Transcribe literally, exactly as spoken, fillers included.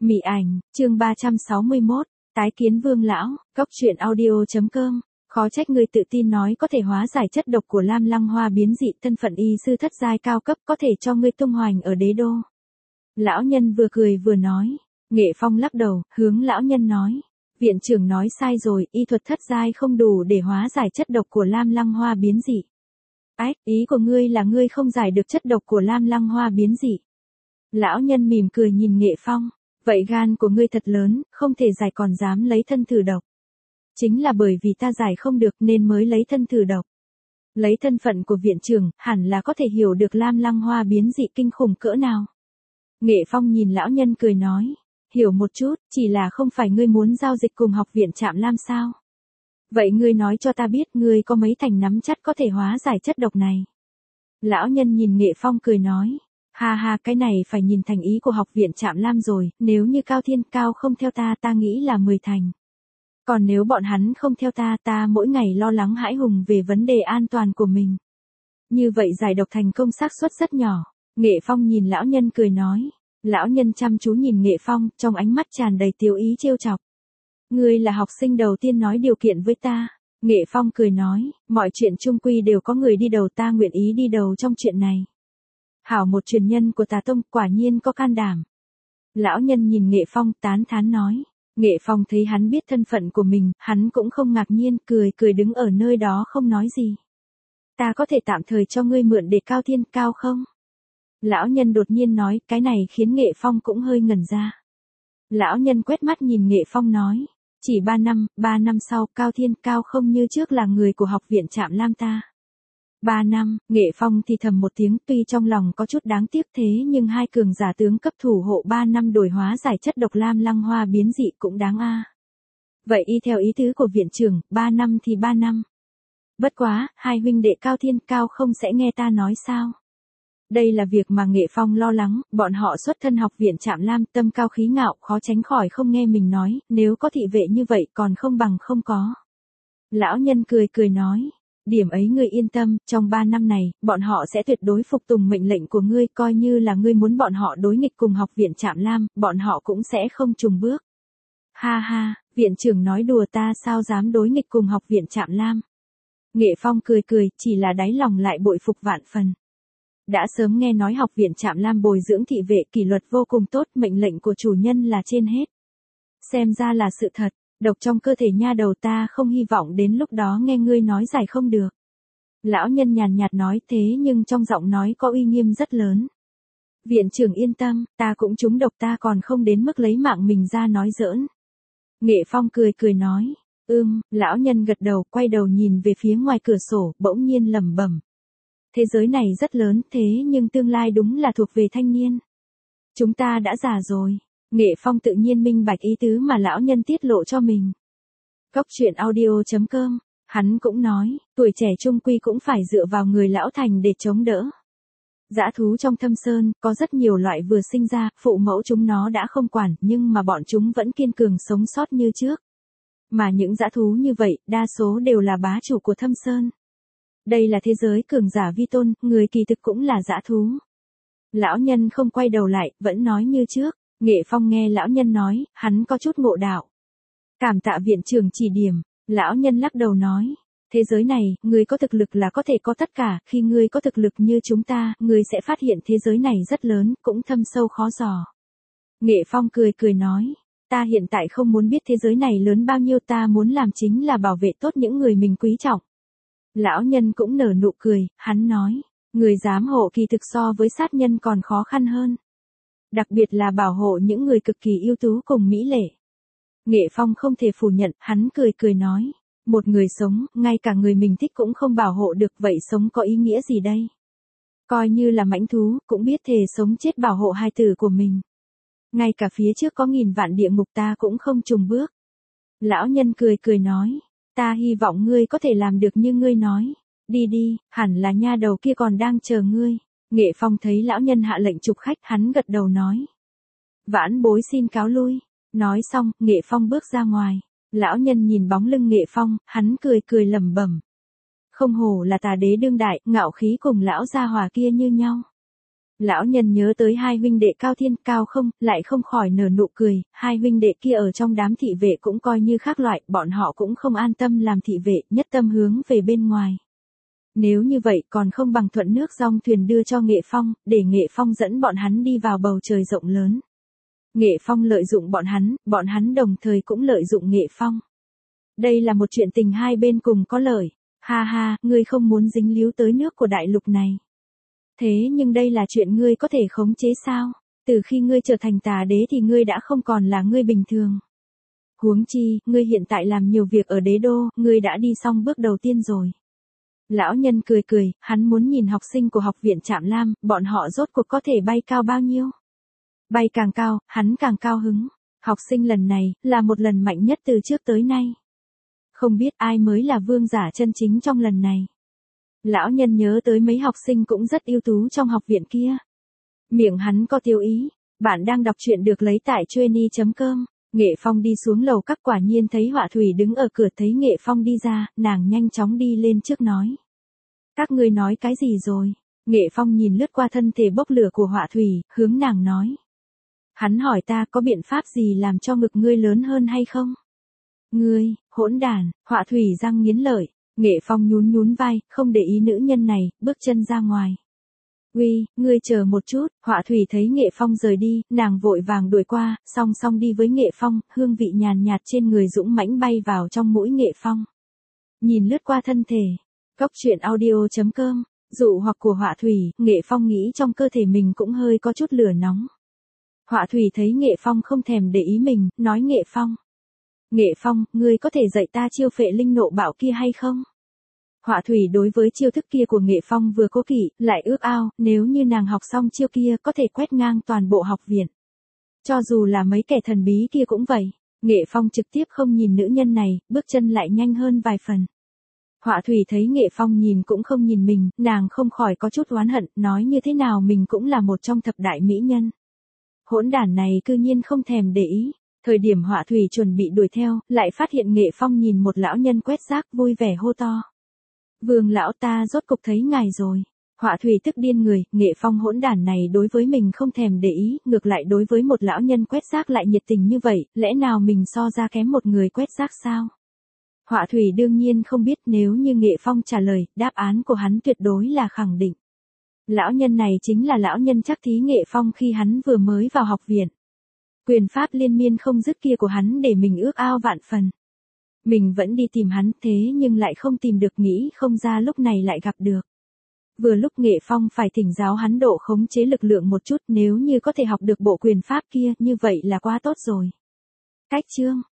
Mị ảnh, chương ba trăm sáu mươi mốt, tái kiến Vương lão, cốc truyện audio.com. Khó trách người tự tin nói có thể hóa giải chất độc của Lam Lăng Hoa biến dị, thân phận y sư thất giai cao cấp có thể cho ngươi tung hoành ở đế đô. Lão nhân vừa cười vừa nói. Nghệ Phong lắc đầu, hướng lão nhân nói. Viện trưởng nói sai rồi, y thuật thất giai không đủ để hóa giải chất độc của Lam Lăng Hoa biến dị. Ách, ý của ngươi là ngươi không giải được chất độc của Lam Lăng Hoa biến dị. Lão nhân mỉm cười nhìn Nghệ Phong. Vậy gan của ngươi thật lớn, không thể giải còn dám lấy thân thử độc. Chính là bởi vì ta giải không được nên mới lấy thân thử độc. Lấy thân phận của viện trưởng, hẳn là có thể hiểu được Lam Lăng Hoa biến dị kinh khủng cỡ nào. Nghệ Phong nhìn lão nhân cười nói. Hiểu một chút, chỉ là không phải ngươi muốn giao dịch cùng học viện Trạm Lam sao? Vậy ngươi nói cho ta biết ngươi có mấy thành nắm chắc có thể hóa giải chất độc này. Lão nhân nhìn Nghệ Phong cười nói. Ha ha, cái này phải nhìn thành ý của học viện Trạm Lam rồi, nếu như Cao Thiên Cao không theo ta ta nghĩ là mười thành. Còn nếu bọn hắn không theo ta ta mỗi ngày lo lắng hãi hùng về vấn đề an toàn của mình. Như vậy giải độc thành công xác suất rất nhỏ. Nghệ Phong nhìn lão nhân cười nói. Lão nhân chăm chú nhìn Nghệ Phong, trong ánh mắt tràn đầy tiêu ý trêu chọc. Ngươi là học sinh đầu tiên nói điều kiện với ta. Nghệ Phong cười nói, mọi chuyện chung quy đều có người đi đầu, ta nguyện ý đi đầu trong chuyện này. Hảo, một truyền nhân của Tà Tông quả nhiên có can đảm. Lão nhân nhìn Nghệ Phong tán thán nói. Nghệ Phong thấy hắn biết thân phận của mình, hắn cũng không ngạc nhiên, cười cười đứng ở nơi đó không nói gì. Ta có thể tạm thời cho ngươi mượn để Cao Thiên Cao không? Lão nhân đột nhiên nói, cái này khiến Nghệ Phong cũng hơi ngẩn ra. Lão nhân quét mắt nhìn Nghệ Phong nói. Chỉ ba năm, ba năm sau, Cao Thiên Cao không như trước là người của học viện Trạm Lam ta. Ba năm, Nghệ Phong thì thầm một tiếng, tuy trong lòng có chút đáng tiếc thế nhưng hai cường giả tướng cấp thủ hộ ba năm đổi hóa giải chất độc Lam Lăng Hoa biến dị cũng đáng a. Vậy y theo ý tứ của viện trưởng, ba năm thì ba năm. Bất quá, hai huynh đệ Cao Thiên Cao không sẽ nghe ta nói sao? Đây là việc mà Nghệ Phong lo lắng, bọn họ xuất thân học viện Trạm Lam, tâm cao khí ngạo, khó tránh khỏi không nghe mình nói, nếu có thị vệ như vậy còn không bằng không có. Lão nhân cười cười nói. Điểm ấy ngươi yên tâm, trong ba năm này, bọn họ sẽ tuyệt đối phục tùng mệnh lệnh của ngươi, coi như là ngươi muốn bọn họ đối nghịch cùng học viện Trạm Lam, bọn họ cũng sẽ không trùng bước. Ha ha, viện trưởng nói đùa, ta sao dám đối nghịch cùng học viện Trạm Lam. Nghệ Phong cười cười, chỉ là đáy lòng lại bội phục vạn phần. Đã sớm nghe nói học viện Trạm Lam bồi dưỡng thị vệ kỷ luật vô cùng tốt, mệnh lệnh của chủ nhân là trên hết. Xem ra là sự thật. Độc trong cơ thể nha đầu ta không hy vọng đến lúc đó nghe ngươi nói giải không được. Lão nhân nhàn nhạt nói thế nhưng trong giọng nói có uy nghiêm rất lớn. Viện trưởng yên tâm, ta cũng trúng độc, ta còn không đến mức lấy mạng mình ra nói giỡn. Nghệ Phong cười cười nói. Ưm, lão nhân gật đầu, quay đầu nhìn về phía ngoài cửa sổ, bỗng nhiên lẩm bẩm. Thế giới này rất lớn, thế nhưng tương lai đúng là thuộc về thanh niên. Chúng ta đã già rồi. Nghệ Phong tự nhiên minh bạch ý tứ mà lão nhân tiết lộ cho mình. Cốc truyện audio.com, hắn cũng nói, tuổi trẻ trung quy cũng phải dựa vào người lão thành để chống đỡ. Dã thú trong thâm sơn, có rất nhiều loại vừa sinh ra, phụ mẫu chúng nó đã không quản, nhưng mà bọn chúng vẫn kiên cường sống sót như trước. Mà những dã thú như vậy, đa số đều là bá chủ của thâm sơn. Đây là thế giới cường giả vi tôn, người kỳ thực cũng là dã thú. Lão nhân không quay đầu lại, vẫn nói như trước. Nghệ Phong nghe lão nhân nói, hắn có chút ngộ đạo. Cảm tạ viện trưởng chỉ điểm, lão nhân lắc đầu nói. Thế giới này, người có thực lực là có thể có tất cả, khi người có thực lực như chúng ta, người sẽ phát hiện thế giới này rất lớn, cũng thâm sâu khó dò. Nghệ Phong cười cười nói, ta hiện tại không muốn biết thế giới này lớn bao nhiêu, ta muốn làm chính là bảo vệ tốt những người mình quý trọng. Lão nhân cũng nở nụ cười, hắn nói, người giám hộ kỳ thực so với sát nhân còn khó khăn hơn. Đặc biệt là bảo hộ những người cực kỳ ưu tú cùng mỹ lệ. Nghệ Phong không thể phủ nhận, hắn cười cười nói. Một người sống, ngay cả người mình thích cũng không bảo hộ được, vậy sống có ý nghĩa gì đây? Coi như là mãnh thú, cũng biết thề sống chết bảo hộ hai tử của mình. Ngay cả phía trước có nghìn vạn địa ngục ta cũng không trùng bước. Lão nhân cười cười nói. Ta hy vọng ngươi có thể làm được như ngươi nói. Đi đi, hẳn là nha đầu kia còn đang chờ ngươi. Nghệ Phong thấy lão nhân hạ lệnh chụp khách, hắn gật đầu nói. Vãn bối xin cáo lui. Nói xong, Nghệ Phong bước ra ngoài. Lão nhân nhìn bóng lưng Nghệ Phong, hắn cười cười lẩm bẩm. Không hổ là tà đế đương đại, ngạo khí cùng lão gia hòa kia như nhau. Lão nhân nhớ tới hai huynh đệ Cao Thiên, Cao Không, lại không khỏi nở nụ cười, hai huynh đệ kia ở trong đám thị vệ cũng coi như khác loại, bọn họ cũng không an tâm làm thị vệ, nhất tâm hướng về bên ngoài. Nếu như vậy còn không bằng thuận nước dong thuyền đưa cho Nghệ Phong, để Nghệ Phong dẫn bọn hắn đi vào bầu trời rộng lớn. Nghệ Phong lợi dụng bọn hắn, bọn hắn đồng thời cũng lợi dụng Nghệ Phong. Đây là một chuyện tình hai bên cùng có lợi. Ha ha, ngươi không muốn dính líu tới nước của đại lục này. Thế nhưng đây là chuyện ngươi có thể khống chế sao? Từ khi ngươi trở thành tà đế thì ngươi đã không còn là ngươi bình thường. Huống chi, ngươi hiện tại làm nhiều việc ở đế đô, ngươi đã đi xong bước đầu tiên rồi. Lão nhân cười cười, hắn muốn nhìn học sinh của học viện Trạm Lam, bọn họ rốt cuộc có thể bay cao bao nhiêu. Bay càng cao, hắn càng cao hứng. Học sinh lần này, là một lần mạnh nhất từ trước tới nay. Không biết ai mới là vương giả chân chính trong lần này. Lão nhân nhớ tới mấy học sinh cũng rất ưu tú trong học viện kia. Miệng hắn có tiêu ý. Bạn đang đọc truyện được lấy tại chueny chấm com. Nghệ Phong đi xuống lầu các, quả nhiên thấy Họa Thủy đứng ở cửa, thấy Nghệ Phong đi ra, nàng nhanh chóng đi lên trước nói. Các ngươi nói cái gì rồi? Nghệ Phong nhìn lướt qua thân thể bốc lửa của Họa Thủy, hướng nàng nói. Hắn hỏi ta có biện pháp gì làm cho ngực ngươi lớn hơn hay không? Ngươi, hỗn đàn, Họa Thủy răng nghiến lợi. Nghệ Phong nhún nhún vai, không để ý nữ nhân này, bước chân ra ngoài. Uy, ngươi chờ một chút, Họa Thủy thấy Nghệ Phong rời đi, nàng vội vàng đuổi qua, song song đi với Nghệ Phong, hương vị nhàn nhạt trên người dũng mãnh bay vào trong mũi Nghệ Phong. Nhìn lướt qua thân thể, Cốc truyện audio chấm com, dụ hoặc của Họa Thủy, Nghệ Phong nghĩ trong cơ thể mình cũng hơi có chút lửa nóng. Họa Thủy thấy Nghệ Phong không thèm để ý mình, nói Nghệ Phong. Nghệ Phong, ngươi có thể dạy ta chiêu phệ linh nộ bạo kia hay không? Họa Thủy đối với chiêu thức kia của Nghệ Phong vừa cố kỵ, lại ước ao, nếu như nàng học xong chiêu kia có thể quét ngang toàn bộ học viện. Cho dù là mấy kẻ thần bí kia cũng vậy. Nghệ Phong trực tiếp không nhìn nữ nhân này, bước chân lại nhanh hơn vài phần. Họa Thủy thấy Nghệ Phong nhìn cũng không nhìn mình, nàng không khỏi có chút oán hận, nói như thế nào mình cũng là một trong thập đại mỹ nhân. Hỗn đản này cư nhiên không thèm để ý. Thời điểm Họa Thủy chuẩn bị đuổi theo, lại phát hiện Nghệ Phong nhìn một lão nhân quét rác, vui vẻ hô to. Vương lão, ta rốt cục thấy ngài rồi. Họa Thủy tức điên người, Nghệ Phong hỗn đản này đối với mình không thèm để ý, ngược lại đối với một lão nhân quét rác lại nhiệt tình như vậy, lẽ nào mình so ra kém một người quét rác sao? Họa Thủy đương nhiên không biết, nếu như Nghệ Phong trả lời, đáp án của hắn tuyệt đối là khẳng định. Lão nhân này chính là lão nhân chắc thí Nghệ Phong khi hắn vừa mới vào học viện. Quyền pháp liên miên không dứt kia của hắn để mình ước ao vạn phần. Mình vẫn đi tìm hắn, thế nhưng lại không tìm được, nghĩ không ra lúc này lại gặp được. Vừa lúc Nghệ Phong phải thỉnh giáo hắn độ khống chế lực lượng một chút, nếu như có thể học được bộ quyền pháp kia, như vậy là quá tốt rồi. Cách chương